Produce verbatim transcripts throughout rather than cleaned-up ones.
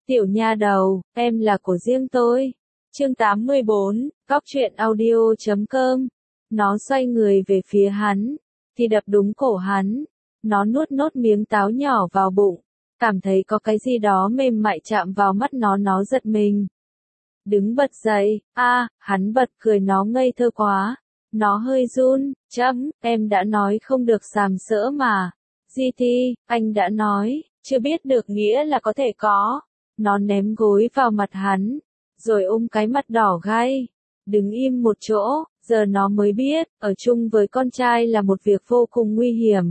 Tiểu nha đầu, em là của riêng tôi. Chương tám mươi bốn, Cóc truyện audio chấm com. Nó xoay người về phía hắn, thì đập đúng cổ hắn. Nó nuốt nốt miếng táo nhỏ vào bụng, cảm thấy có cái gì đó mềm mại chạm vào mắt nó, nó giật mình. Đứng bật dậy, a, hắn bật cười, nó ngây thơ quá. Nó hơi run, chấm, em đã nói không được sàm sỡ mà. giê tê, anh đã nói, chưa biết được nghĩa là có thể có. Nó ném gối vào mặt hắn, rồi ôm cái mặt đỏ gay. Đứng im một chỗ, giờ nó mới biết, ở chung với con trai là một việc vô cùng nguy hiểm.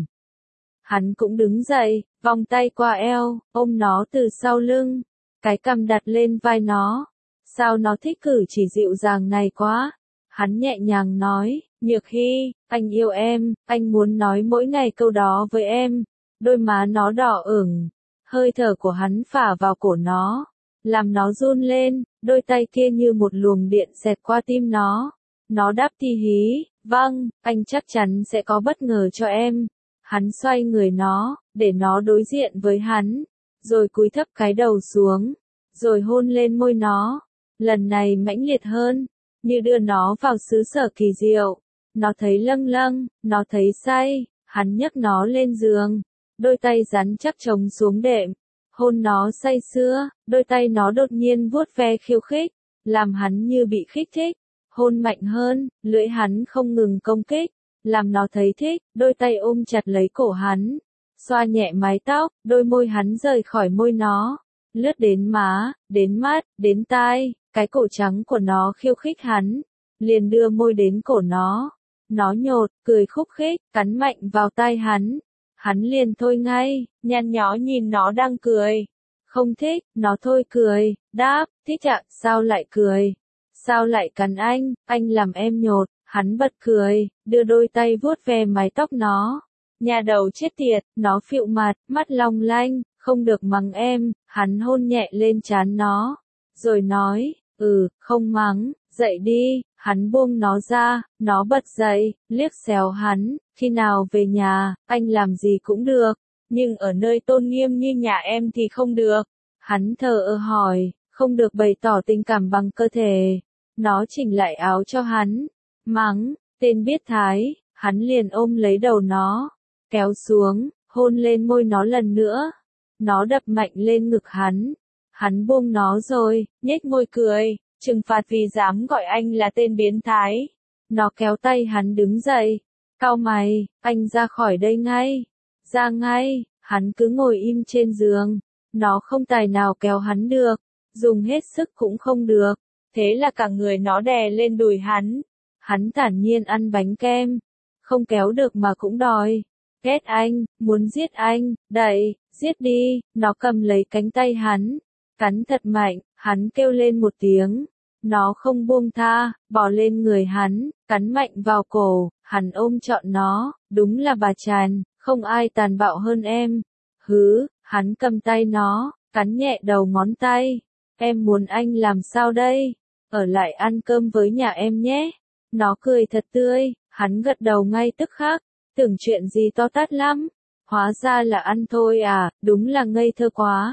Hắn cũng đứng dậy, vòng tay qua eo, ôm nó từ sau lưng, cái cằm đặt lên vai nó. Sao nó thích cử chỉ dịu dàng này quá. Hắn nhẹ nhàng nói, Nhược Hy, anh yêu em, anh muốn nói mỗi ngày câu đó với em. Đôi má nó đỏ ửng, hơi thở của hắn phả vào cổ nó, làm nó run lên, đôi tay kia như một luồng điện xẹt qua tim nó. Nó đáp ti hí, vâng, anh chắc chắn sẽ có bất ngờ cho em. Hắn xoay người nó, để nó đối diện với hắn, rồi cúi thấp cái đầu xuống, rồi hôn lên môi nó. Lần này mãnh liệt hơn, như đưa nó vào xứ sở kỳ diệu. Nó thấy lâng lâng, nó thấy say, hắn nhấc nó lên giường, đôi tay rắn chắc chồng xuống đệm, hôn nó say sưa, đôi tay nó đột nhiên vuốt ve khiêu khích, làm hắn như bị kích thích, hôn mạnh hơn, lưỡi hắn không ngừng công kích, làm nó thấy thích, đôi tay ôm chặt lấy cổ hắn, xoa nhẹ mái tóc, đôi môi hắn rời khỏi môi nó, lướt đến má, đến mắt, đến tai, cái cổ trắng của nó khiêu khích hắn, liền đưa môi đến cổ nó. Nó nhột, cười khúc khích, cắn mạnh vào tai hắn. Hắn liền thôi ngay, nhăn nhó nhìn nó đang cười. Không thích, nó thôi cười, đáp, thích ạ, sao lại cười? Sao lại cắn anh, anh làm em nhột. Hắn bật cười, đưa đôi tay vuốt ve mái tóc nó. Nhà đầu chết tiệt, nó phịu mặt, mắt long lanh, không được mắng em. Hắn hôn nhẹ lên trán nó, rồi nói, ừ, không mắng, dậy đi. Hắn buông nó ra, nó bật dậy, liếc xéo hắn, khi nào về nhà, anh làm gì cũng được, nhưng ở nơi tôn nghiêm như nhà em thì không được. Hắn thờ ơ hỏi, không được bày tỏ tình cảm bằng cơ thể. Nó chỉnh lại áo cho hắn, mắng, tên biết thái. Hắn liền ôm lấy đầu nó, kéo xuống, hôn lên môi nó lần nữa. Nó đập mạnh lên ngực hắn, hắn buông nó rồi, nhếch môi cười. Trừng phạt vì dám gọi anh là tên biến thái. Nó kéo tay hắn đứng dậy. Cau mày, anh ra khỏi đây ngay. Ra ngay, hắn cứ ngồi im trên giường. Nó không tài nào kéo hắn được. Dùng hết sức cũng không được. Thế là cả người nó đè lên đùi hắn. Hắn thản nhiên ăn bánh kem. Không kéo được mà cũng đòi. Ghét anh, muốn giết anh, đẩy, giết đi. Nó cầm lấy cánh tay hắn, cắn thật mạnh. Hắn kêu lên một tiếng, nó không buông tha, bò lên người hắn, cắn mạnh vào cổ, hắn ôm trọn nó, đúng là bà Tràn, không ai tàn bạo hơn em. Hứ, hắn cầm tay nó, cắn nhẹ đầu ngón tay, em muốn anh làm sao đây? Ở lại ăn cơm với nhà em nhé. Nó cười thật tươi, hắn gật đầu ngay tức khắc, tưởng chuyện gì to tát lắm, hóa ra là ăn thôi à, đúng là ngây thơ quá.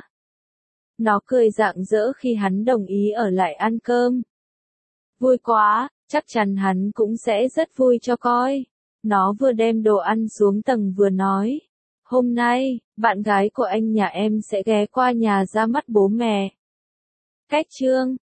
Nó cười rạng rỡ khi hắn đồng ý ở lại ăn cơm. Vui quá, chắc chắn hắn cũng sẽ rất vui cho coi. Nó vừa đem đồ ăn xuống tầng vừa nói. Hôm nay, bạn gái của anh nhà em sẽ ghé qua nhà ra mắt bố mẹ. Cách chương